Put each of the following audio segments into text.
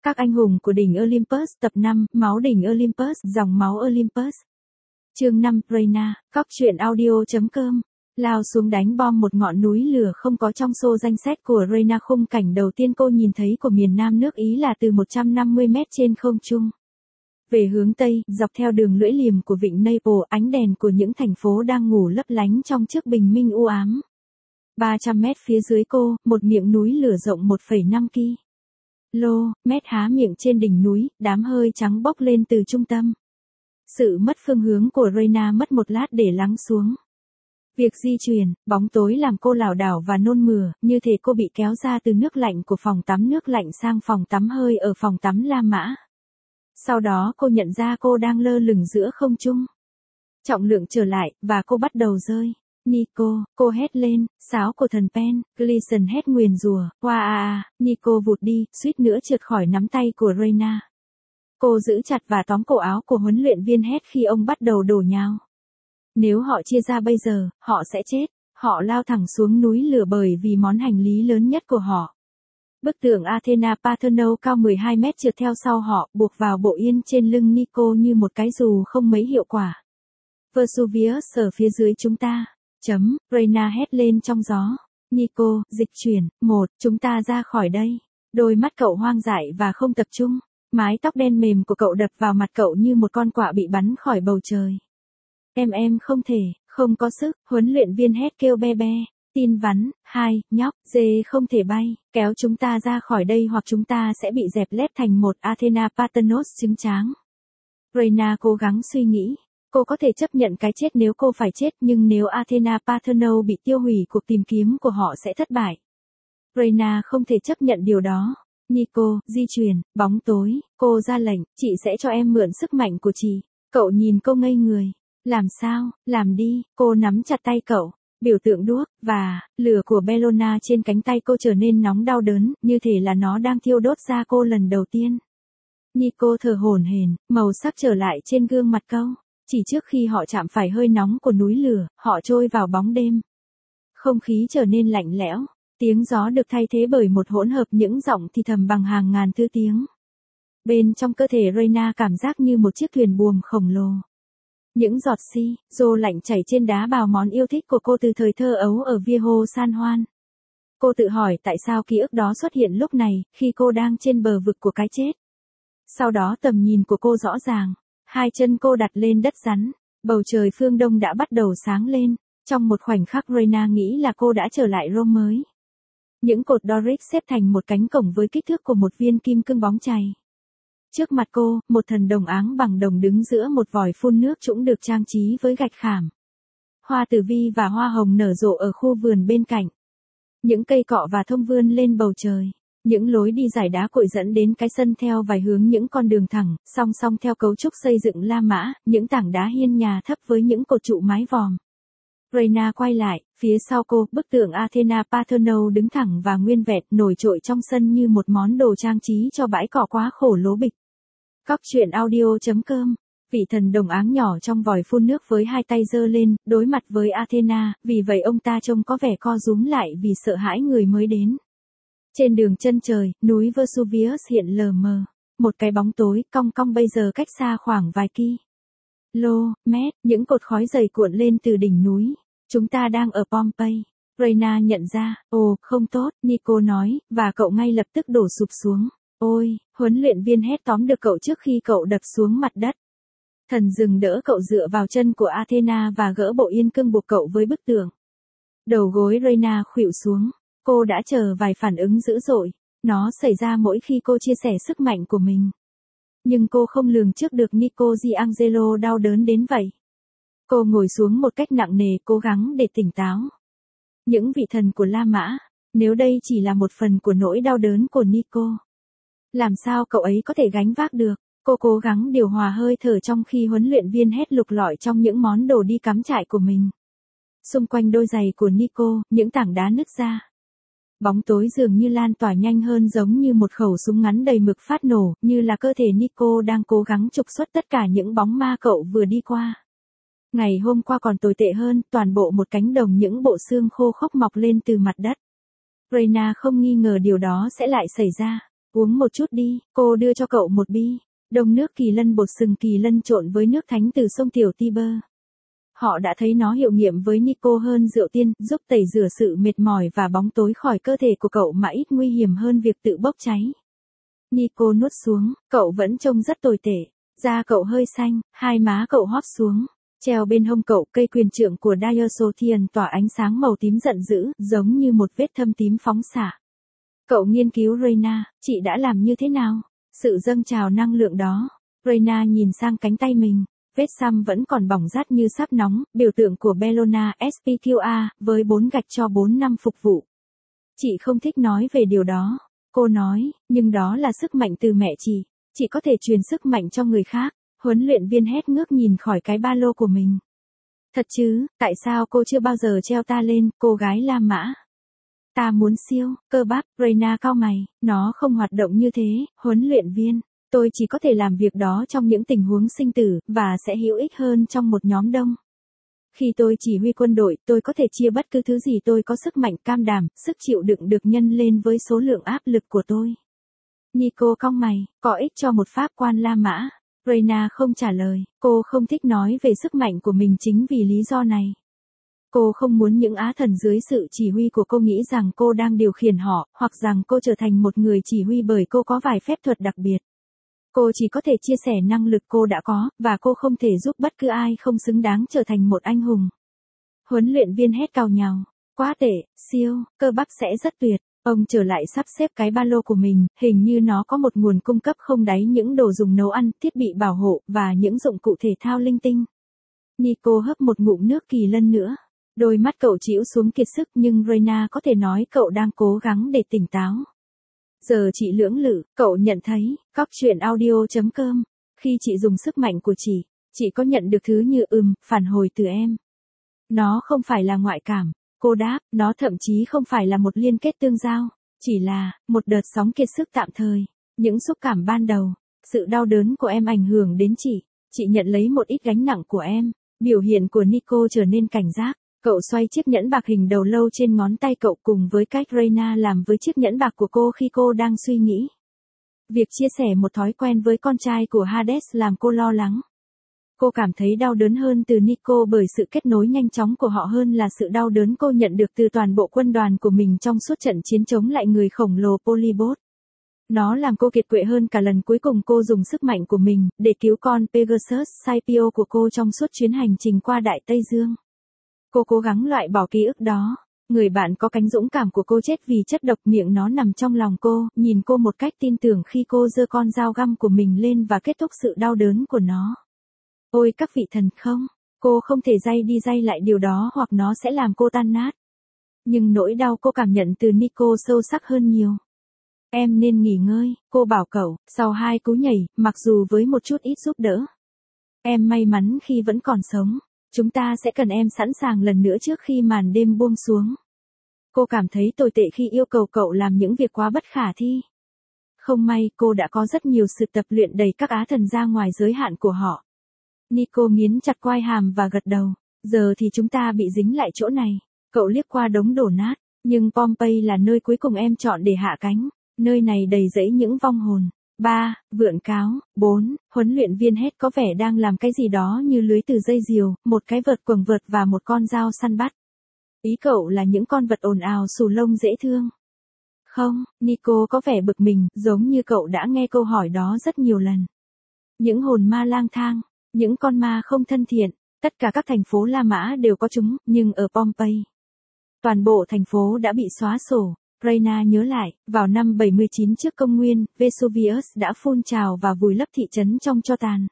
Các anh hùng của đỉnh Olympus tập 5, máu đỉnh Olympus, dòng máu Olympus. Chương 5, Reyna, Cóc truyện audio.com. Lao xuống đánh bom một ngọn núi lửa không có trong xô danh sách của Reyna. Khung cảnh đầu tiên cô nhìn thấy của miền Nam nước Ý là từ 150 mét trên không trung. Về hướng Tây, dọc theo đường lưỡi liềm của vịnh Naples, ánh đèn của những thành phố đang ngủ lấp lánh trong chiếc bình minh u ám. 300 mét phía dưới cô, một miệng núi lửa rộng 1,5 km há miệng trên đỉnh núi, đám hơi trắng bốc lên từ trung tâm. Sự mất phương hướng của Reyna mất một lát để lắng xuống. Việc di chuyển, bóng tối làm cô lảo đảo và nôn mửa, như thể cô bị kéo ra từ nước lạnh của phòng tắm nước lạnh sang phòng tắm hơi ở phòng tắm La Mã. Sau đó cô nhận ra cô đang lơ lửng giữa không trung. Trọng lượng trở lại, và cô bắt đầu rơi. Nico, cô hét lên, sáo của thần Pen, Gleason hét nguyền rủa, Nico vụt đi, suýt nữa trượt khỏi nắm tay của Reyna. Cô giữ chặt và tóm cổ áo của huấn luyện viên hét khi ông bắt đầu đổ nhào. Nếu họ chia ra bây giờ, họ sẽ chết. Họ lao thẳng xuống núi lửa bởi vì món hành lý lớn nhất của họ. Bức tượng Athena Parthenon cao 12 mét trượt theo sau họ, buộc vào bộ yên trên lưng Nico như một cái dù không mấy hiệu quả. Vesuvius ở phía dưới chúng ta. Reyna hét lên trong gió. Nico, dịch chuyển, chúng ta ra khỏi đây. Đôi mắt cậu hoang dại và không tập trung. Mái tóc đen mềm của cậu đập vào mặt cậu như một con quạ bị bắn khỏi bầu trời. Em không thể, không có sức, huấn luyện viên hét kêu be be. Tin vắn, nhóc, dê không thể bay, kéo chúng ta ra khỏi đây hoặc chúng ta sẽ bị dẹp lép thành một Athena Parthenos trứng tráng. Reyna cố gắng suy nghĩ. Cô có thể chấp nhận cái chết nếu cô phải chết, nhưng nếu Athena Parthenon bị tiêu hủy, cuộc tìm kiếm của họ sẽ thất bại. Reyna không thể chấp nhận điều đó. Nico, di chuyển, bóng tối, cô ra lệnh, chị sẽ cho em mượn sức mạnh của chị. Cậu nhìn cô ngây người. Làm sao, làm đi, cô nắm chặt tay cậu. Biểu tượng đuốc, và lửa của Bellona trên cánh tay cô trở nên nóng đau đớn, như thể là nó đang thiêu đốt da cô lần đầu tiên. Nico thở hổn hển, màu sắc trở lại trên gương mặt cô. Chỉ trước khi họ chạm phải hơi nóng của núi lửa, họ trôi vào bóng đêm. Không khí trở nên lạnh lẽo, tiếng gió được thay thế bởi một hỗn hợp những giọng thì thầm bằng hàng ngàn thứ tiếng. Bên trong cơ thể Reyna cảm giác như một chiếc thuyền buồm khổng lồ. Những giọt rô lạnh chảy trên đá bào, món yêu thích của cô từ thời thơ ấu ở Viejo San Juan. Cô tự hỏi tại sao ký ức đó xuất hiện lúc này, khi cô đang trên bờ vực của cái chết. Sau đó tầm nhìn của cô rõ ràng. Hai chân cô đặt lên đất rắn, bầu trời phương Đông đã bắt đầu sáng lên. Trong một khoảnh khắc Reyna nghĩ là cô đã trở lại Rome mới. Những cột Doric xếp thành một cánh cổng với kích thước của một viên kim cương bóng chày. Trước mặt cô, một thần đồng áng bằng đồng đứng giữa một vòi phun nước trũng được trang trí với gạch khảm. Hoa tử vi và hoa hồng nở rộ ở khu vườn bên cạnh. Những cây cọ và thông vươn lên bầu trời. Những lối đi dải đá cội dẫn đến cái sân theo vài hướng, những con đường thẳng, song song theo cấu trúc xây dựng La Mã, những tảng đá hiên nhà thấp với những cột trụ mái vòm. Reyna quay lại, phía sau cô, bức tượng Athena Parthenon đứng thẳng và nguyên vẹn, nổi trội trong sân như một món đồ trang trí cho bãi cỏ quá khổ lố bịch. Cóc truyện audio.com. Vị thần đồng áng nhỏ trong vòi phun nước với hai tay giơ lên, đối mặt với Athena, vì vậy ông ta trông có vẻ co rúm lại vì sợ hãi người mới đến. Trên đường chân trời, núi Vesuvius hiện lờ mờ. Một cái bóng tối, cong cong bây giờ cách xa khoảng vài km, những cột khói dày cuộn lên từ đỉnh núi. Chúng ta đang ở Pompeii. Reyna nhận ra, không tốt, Nico nói, và cậu ngay lập tức đổ sụp xuống. Ôi, huấn luyện viên hét tóm được cậu trước khi cậu đập xuống mặt đất. Thần dừng đỡ cậu dựa vào chân của Athena và gỡ bộ yên cương buộc cậu với bức tượng. Đầu gối Reyna khuỵu xuống. Cô đã chờ vài phản ứng dữ dội. Nó xảy ra mỗi khi cô chia sẻ sức mạnh của mình. Nhưng cô không lường trước được Nico Giangelo đau đớn đến vậy. Cô ngồi xuống một cách nặng nề, cố gắng để tỉnh táo. Những vị thần của La Mã, nếu đây chỉ là một phần của nỗi đau đớn của Nico, làm sao cậu ấy có thể gánh vác được? Cô cố gắng điều hòa hơi thở trong khi huấn luyện viên hét lục lọi trong những món đồ đi cắm trại của mình. Xung quanh đôi giày của Nico, những tảng đá nứt ra. Bóng tối dường như lan tỏa nhanh hơn, giống như một khẩu súng ngắn đầy mực phát nổ, như là cơ thể Nico đang cố gắng trục xuất tất cả những bóng ma cậu vừa đi qua. Ngày hôm qua còn tồi tệ hơn, toàn bộ một cánh đồng những bộ xương khô khốc mọc lên từ mặt đất. Reyna không nghi ngờ điều đó sẽ lại xảy ra. Uống một chút đi, cô đưa cho cậu một bi. Đông nước kỳ lân bột sừng kỳ lân trộn với nước thánh từ sông Tiểu Tiber. Họ đã thấy nó hiệu nghiệm với Nico hơn rượu tiên, giúp tẩy rửa sự mệt mỏi và bóng tối khỏi cơ thể của cậu mà ít nguy hiểm hơn việc tự bốc cháy. Nico nuốt xuống, cậu vẫn trông rất tồi tệ. Da cậu hơi xanh, hai má cậu hóp xuống. Treo bên hông cậu cây quyền trượng của Diosothian tỏa ánh sáng màu tím giận dữ, giống như một vết thâm tím phóng xạ. Cậu nghiên cứu Reyna, chị đã làm như thế nào? Sự dâng trào năng lượng đó. Reyna nhìn sang cánh tay mình. Vết xăm vẫn còn bỏng rát như sáp nóng, biểu tượng của Bellona SPQA, với 4 gạch cho 4 năm phục vụ. Chị không thích nói về điều đó. Cô nói, nhưng đó là sức mạnh từ mẹ chị. Chị có thể truyền sức mạnh cho người khác. Huấn luyện viên hét ngước nhìn khỏi cái ba lô của mình. Thật chứ, tại sao cô chưa bao giờ treo ta lên, cô gái La Mã? Ta muốn siêu, cơ bắp, Reyna cau mày, nó không hoạt động như thế, huấn luyện viên. Tôi chỉ có thể làm việc đó trong những tình huống sinh tử, và sẽ hữu ích hơn trong một nhóm đông. Khi tôi chỉ huy quân đội, tôi có thể chia bất cứ thứ gì tôi có sức mạnh cam đảm, sức chịu đựng được nhân lên với số lượng áp lực của tôi. Nico cong mày, có ích cho một pháp quan La Mã. Reyna không trả lời, cô không thích nói về sức mạnh của mình chính vì lý do này. Cô không muốn những á thần dưới sự chỉ huy của cô nghĩ rằng cô đang điều khiển họ, hoặc rằng cô trở thành một người chỉ huy bởi cô có vài phép thuật đặc biệt. Cô chỉ có thể chia sẻ năng lực cô đã có, và cô không thể giúp bất cứ ai không xứng đáng trở thành một anh hùng. Huấn luyện viên hét càu nhàu, quá tệ, siêu, cơ bắp sẽ rất tuyệt. Ông trở lại sắp xếp cái ba lô của mình, hình như nó có một nguồn cung cấp không đáy những đồ dùng nấu ăn, thiết bị bảo hộ, và những dụng cụ thể thao linh tinh. Nico hấp một ngụm nước kỳ lân nữa. Đôi mắt cậu trĩu xuống kiệt sức nhưng Reyna có thể nói cậu đang cố gắng để tỉnh táo. Giờ chị lưỡng lự, cậu nhận thấy, cóc truyện audio.com. Khi chị dùng sức mạnh của chị có nhận được thứ như phản hồi từ em. Nó không phải là ngoại cảm. Cô đáp, nó thậm chí không phải là một liên kết tương giao, chỉ là một đợt sóng kiệt sức tạm thời. Những xúc cảm ban đầu, sự đau đớn của em ảnh hưởng đến chị nhận lấy một ít gánh nặng của em. Biểu hiện của Nico trở nên cảnh giác. Cậu xoay chiếc nhẫn bạc hình đầu lâu trên ngón tay cậu cùng với cách Reyna làm với chiếc nhẫn bạc của cô khi cô đang suy nghĩ. Việc chia sẻ một thói quen với con trai của Hades làm cô lo lắng. Cô cảm thấy đau đớn hơn từ Nico bởi sự kết nối nhanh chóng của họ hơn là sự đau đớn cô nhận được từ toàn bộ quân đoàn của mình trong suốt trận chiến chống lại người khổng lồ Polybot. Nó làm cô kiệt quệ hơn cả lần cuối cùng cô dùng sức mạnh của mình để cứu con Pegasus Scipio của cô trong suốt chuyến hành trình qua Đại Tây Dương. Cô cố gắng loại bỏ ký ức đó. Người bạn có cánh dũng cảm của cô chết vì chất độc miệng nó nằm trong lòng cô, nhìn cô một cách tin tưởng khi cô giơ con dao găm của mình lên và kết thúc sự đau đớn của nó. Ôi các vị thần không, cô không thể day đi lại điều đó hoặc nó sẽ làm cô tan nát. Nhưng nỗi đau cô cảm nhận từ Nico sâu sắc hơn nhiều. Em nên nghỉ ngơi, cô bảo cậu, sau 2 cú nhảy, mặc dù với một chút ít giúp đỡ. Em may mắn khi vẫn còn sống. Chúng ta sẽ cần em sẵn sàng lần nữa trước khi màn đêm buông xuống. Cô cảm thấy tồi tệ khi yêu cầu cậu làm những việc quá bất khả thi. Không may cô đã có rất nhiều sự tập luyện đẩy các á thần ra ngoài giới hạn của họ. Nico nghiến chặt quai hàm và gật đầu. Giờ thì chúng ta bị dính lại chỗ này. Cậu liếc qua đống đổ nát. Nhưng Pompeii là nơi cuối cùng em chọn để hạ cánh. Nơi này đầy rẫy những vong hồn. 3. Vượn cáo. 4. Huấn luyện viên hét có vẻ đang làm cái gì đó như lưới từ dây diều, một cái vợt quầng vợt và một con dao săn bắt. Ý cậu là những con vật ồn ào xù lông dễ thương. Không, Nico có vẻ bực mình, giống như cậu đã nghe câu hỏi đó rất nhiều lần. Những hồn ma lang thang, những con ma không thân thiện, tất cả các thành phố La Mã đều có chúng, nhưng ở Pompeii, toàn bộ thành phố đã bị xóa sổ. Reyna nhớ lại, vào năm 79 trước công nguyên, Vesuvius đã phun trào và vùi lấp thị trấn trong tro tàn.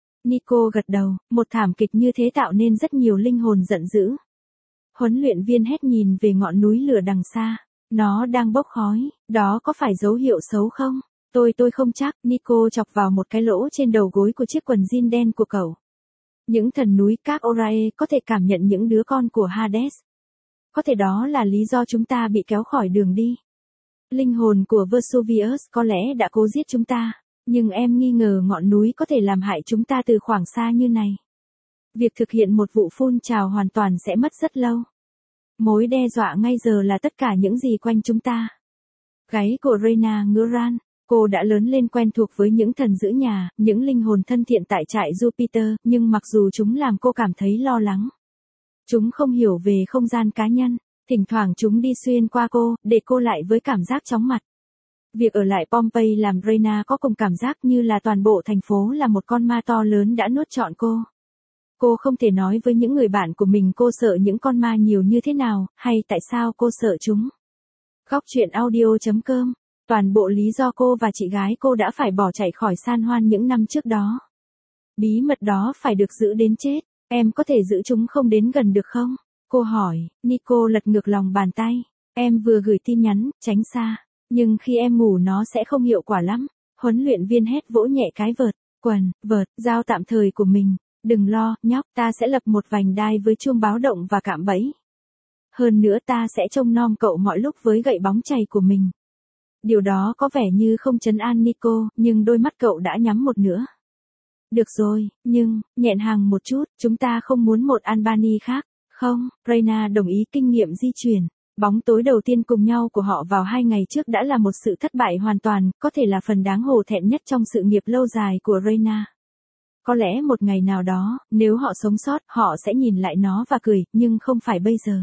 Nico gật đầu, một thảm kịch như thế tạo nên rất nhiều linh hồn giận dữ. Huấn luyện viên hét nhìn về ngọn núi lửa đằng xa. Nó đang bốc khói, đó có phải dấu hiệu xấu không? Tôi không chắc. Nico chọc vào một cái lỗ trên đầu gối của chiếc quần jean đen của cậu. Những thần núi các Orae có thể cảm nhận những đứa con của Hades. Có thể đó là lý do chúng ta bị kéo khỏi đường đi. Linh hồn của Vesuvius có lẽ đã cố giết chúng ta, nhưng em nghi ngờ ngọn núi có thể làm hại chúng ta từ khoảng xa như này. Việc thực hiện một vụ phun trào hoàn toàn sẽ mất rất lâu. Mối đe dọa ngay giờ là tất cả những gì quanh chúng ta. Gáy của Reyna ngứa ran. Cô đã lớn lên quen thuộc với những thần giữ nhà, những linh hồn thân thiện tại trại Jupiter, nhưng mặc dù chúng làm cô cảm thấy lo lắng. Chúng không hiểu về không gian cá nhân, thỉnh thoảng chúng đi xuyên qua cô, để cô lại với cảm giác chóng mặt. Việc ở lại Pompeii làm Reyna có cùng cảm giác như là toàn bộ thành phố là một con ma to lớn đã nuốt trọn cô. Cô không thể nói với những người bạn của mình cô sợ những con ma nhiều như thế nào, hay tại sao cô sợ chúng. Góc truyện audio.com. Toàn bộ lý do cô và chị gái cô đã phải bỏ chạy khỏi San Juan những năm trước đó. Bí mật đó phải được giữ đến chết. Em có thể giữ chúng không đến gần được không? Cô hỏi. Nico lật ngược lòng bàn tay. Em vừa gửi tin nhắn, tránh xa. Nhưng khi em ngủ nó sẽ không hiệu quả lắm. Huấn luyện viên hét vỗ nhẹ cái vợt, dao tạm thời của mình. Đừng lo, nhóc, ta sẽ lập một vành đai với chuông báo động và cạm bẫy. Hơn nữa ta sẽ trông nom cậu mọi lúc với gậy bóng chày của mình. Điều đó có vẻ như không trấn an Nico, nhưng đôi mắt cậu đã nhắm một nửa. Được rồi, nhưng, nhẹn hàng một chút, chúng ta không muốn một Albany khác, không? Reyna đồng ý. Kinh nghiệm di chuyển. Bóng tối đầu tiên cùng nhau của họ vào 2 ngày trước đã là một sự thất bại hoàn toàn, có thể là phần đáng hổ thẹn nhất trong sự nghiệp lâu dài của Reyna. Có lẽ một ngày nào đó, nếu họ sống sót, họ sẽ nhìn lại nó và cười, nhưng không phải bây giờ.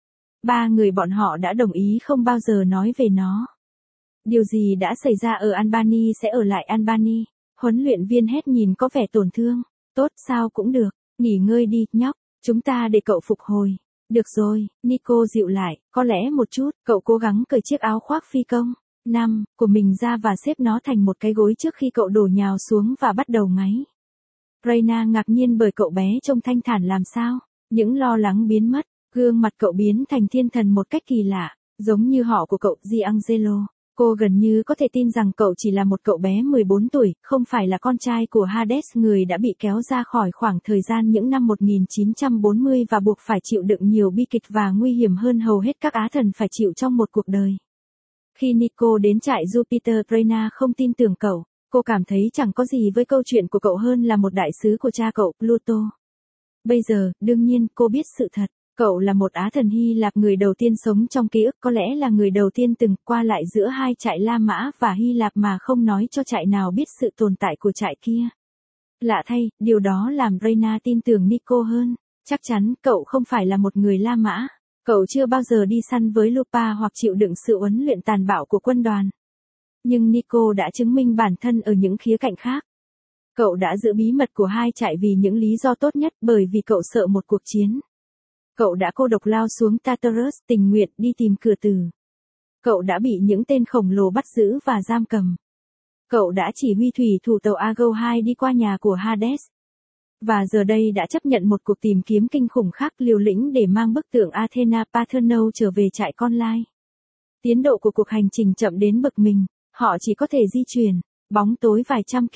3 người bọn họ đã đồng ý không bao giờ nói về nó. Điều gì đã xảy ra ở Albany sẽ ở lại Albany. Huấn luyện viên hét nhìn có vẻ tổn thương. Tốt, sao cũng được. Nghỉ ngơi đi, nhóc. Chúng ta để cậu phục hồi. Được rồi, Nico dịu lại. Có lẽ một chút, cậu cố gắng cởi chiếc áo khoác phi công của mình ra và xếp nó thành một cái gối trước khi cậu đổ nhào xuống và bắt đầu ngáy. Reyna ngạc nhiên bởi cậu bé trông thanh thản làm sao. Những lo lắng biến mất. Gương mặt cậu biến thành thiên thần một cách kỳ lạ. Giống như họ của cậu Giangelo. Cô gần như có thể tin rằng cậu chỉ là một cậu bé 14 tuổi, không phải là con trai của Hades, người đã bị kéo ra khỏi khoảng thời gian những năm 1940 và buộc phải chịu đựng nhiều bi kịch và nguy hiểm hơn hầu hết các á thần phải chịu trong một cuộc đời. Khi Nico đến trại Jupiter, Reyna không tin tưởng cậu. Cô cảm thấy chẳng có gì với câu chuyện của cậu hơn là một đại sứ của cha cậu, Pluto. Bây giờ, đương nhiên, cô biết sự thật. Cậu là một á thần Hy Lạp, người đầu tiên sống trong ký ức, có lẽ là người đầu tiên từng qua lại giữa hai trại La Mã và Hy Lạp mà không nói cho trại nào biết sự tồn tại của trại kia. Lạ thay, điều đó làm Reyna tin tưởng Nico hơn. Chắc chắn, cậu không phải là một người La Mã. Cậu chưa bao giờ đi săn với Lupa hoặc chịu đựng sự huấn luyện tàn bạo của quân đoàn. Nhưng Nico đã chứng minh bản thân ở những khía cạnh khác. Cậu đã giữ bí mật của hai trại vì những lý do tốt nhất, bởi vì cậu sợ một cuộc chiến. Cậu đã cô độc lao xuống Tartarus, tình nguyện đi tìm cửa tử. Cậu đã bị những tên khổng lồ bắt giữ và giam cầm. Cậu đã chỉ huy thủy thủ tàu Argo 2 đi qua nhà của Hades. Và giờ đây đã chấp nhận một cuộc tìm kiếm kinh khủng khác, liều lĩnh để mang bức tượng Athena Parthenon trở về trại con lai. Tiến độ của cuộc hành trình chậm đến bực mình, họ chỉ có thể di chuyển, bóng tối vài trăm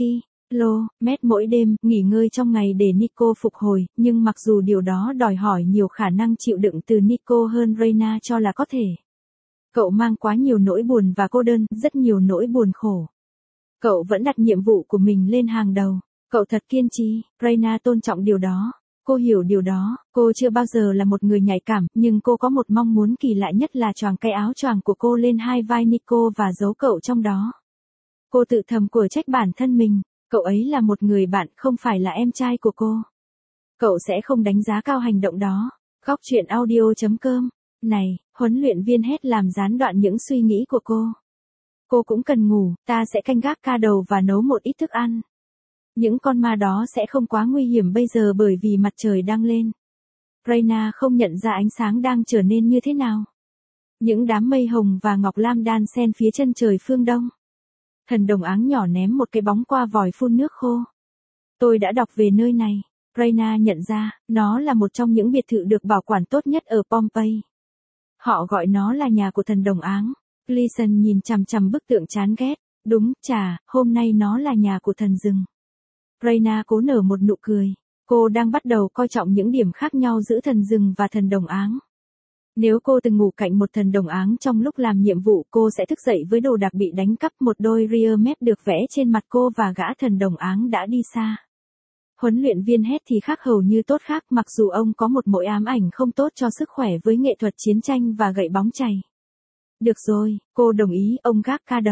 km mỗi đêm, nghỉ ngơi trong ngày để Nico phục hồi, nhưng mặc dù điều đó đòi hỏi nhiều khả năng chịu đựng từ Nico hơn Reyna cho là có thể. Cậu mang quá nhiều nỗi buồn và cô đơn, rất nhiều nỗi buồn khổ. Cậu vẫn đặt nhiệm vụ của mình lên hàng đầu. Cậu thật kiên trì, Reyna tôn trọng điều đó. Cô hiểu điều đó, cô chưa bao giờ là một người nhạy cảm, nhưng cô có một mong muốn kỳ lạ nhất là choàng cái áo choàng của cô lên hai vai Nico và giấu cậu trong đó. Cô tự thầm của trách bản thân mình, cậu ấy là một người bạn, không phải là em trai của cô. Cậu sẽ không đánh giá cao hành động đó. Góc truyện audio.com. Này, huấn luyện viên hét làm gián đoạn những suy nghĩ của cô. Cô cũng cần ngủ, ta sẽ canh gác ca đầu và nấu một ít thức ăn. Những con ma đó sẽ không quá nguy hiểm bây giờ bởi vì mặt trời đang lên. Reyna không nhận ra ánh sáng đang trở nên như thế nào. Những đám mây hồng và ngọc lam đan xen phía chân trời phương đông. Thần đồng áng nhỏ ném một cái bóng qua vòi phun nước khô. Tôi đã đọc về nơi này. Reyna nhận ra, nó là một trong những biệt thự được bảo quản tốt nhất ở Pompeii. Họ gọi nó là nhà của thần đồng áng. Gleason nhìn chằm chằm bức tượng chán ghét. Đúng, hôm nay nó là nhà của thần rừng. Reyna cố nở một nụ cười. Cô đang bắt đầu coi trọng những điểm khác nhau giữa thần rừng và thần đồng áng. Nếu cô từng ngủ cạnh một thần đồng áng trong lúc làm nhiệm vụ, cô sẽ thức dậy với đồ đạc bị đánh cắp, một đôi rear mép được vẽ trên mặt cô và gã thần đồng áng đã đi xa. Huấn luyện viên hét thì khác hầu như tốt khác, mặc dù ông có một mỗi ám ảnh không tốt cho sức khỏe với nghệ thuật chiến tranh và gậy bóng chày. Được rồi, cô đồng ý, ông gác ca đầu.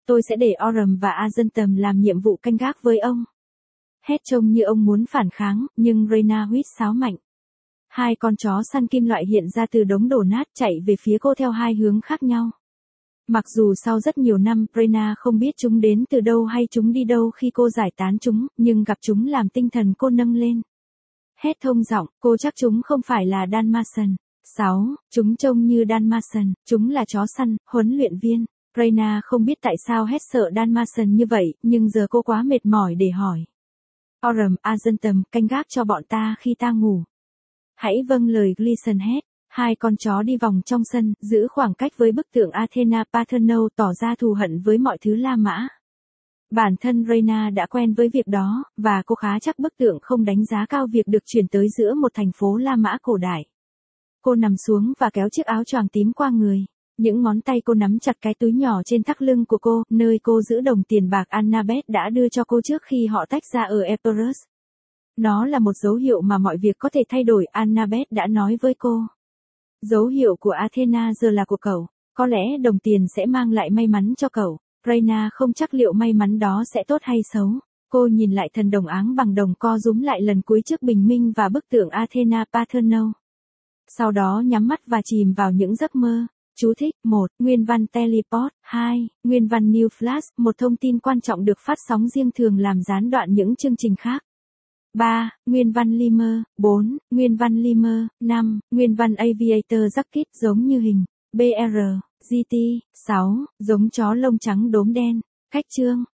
tôi sẽ để Oram và Azentum làm nhiệm vụ canh gác với ông. Hết trông như ông muốn phản kháng, nhưng Reyna huýt sáo mạnh. Hai con chó săn kim loại hiện ra từ đống đổ nát chạy về phía cô theo hai hướng khác nhau. Mặc dù sau rất nhiều năm Reyna không biết chúng đến từ đâu hay chúng đi đâu khi cô giải tán chúng, nhưng gặp chúng làm tinh thần cô nâng lên. Hét thông giọng, cô chắc chúng không phải là Dalmatian. 6. Chúng trông như Dalmatian, chúng là chó săn, huấn luyện viên. Reyna không biết tại sao hét sợ Dalmatian như vậy, nhưng giờ cô quá mệt mỏi để hỏi. Oram, Azentum, canh gác cho bọn ta khi ta ngủ. Hãy vâng lời Gleason hét. Hai con chó đi vòng trong sân, giữ khoảng cách với bức tượng Athena Parthenon, tỏ ra thù hận với mọi thứ La Mã. Bản thân Reyna đã quen với việc đó, và cô khá chắc bức tượng không đánh giá cao việc được chuyển tới giữa một thành phố La Mã cổ đại. Cô nằm xuống và kéo chiếc áo choàng tím qua người. Những ngón tay cô nắm chặt cái túi nhỏ trên thắt lưng của cô, nơi cô giữ đồng tiền bạc Annabeth đã đưa cho cô trước khi họ tách ra ở Epirus. Nó là một dấu hiệu mà mọi việc có thể thay đổi, Annabeth đã nói với cô. Dấu hiệu của Athena giờ là của cậu. Có lẽ đồng tiền sẽ mang lại may mắn cho cậu. Reyna không chắc liệu may mắn đó sẽ tốt hay xấu. Cô nhìn lại thần đồng áng bằng đồng co rúm lại lần cuối trước bình minh và bức tượng Athena Parthenon. Sau đó nhắm mắt và chìm vào những giấc mơ. Chú thích: 1. Nguyên văn Teleport. 2. Nguyên văn New Flash, một thông tin quan trọng được phát sóng riêng thường làm gián đoạn những chương trình khác. 3. Nguyên văn Lemur. 4. Nguyên văn Lemur. 5. Nguyên văn Aviator Jacket giống như hình. BR. GT. 6. Giống chó lông trắng đốm đen. Cách chương.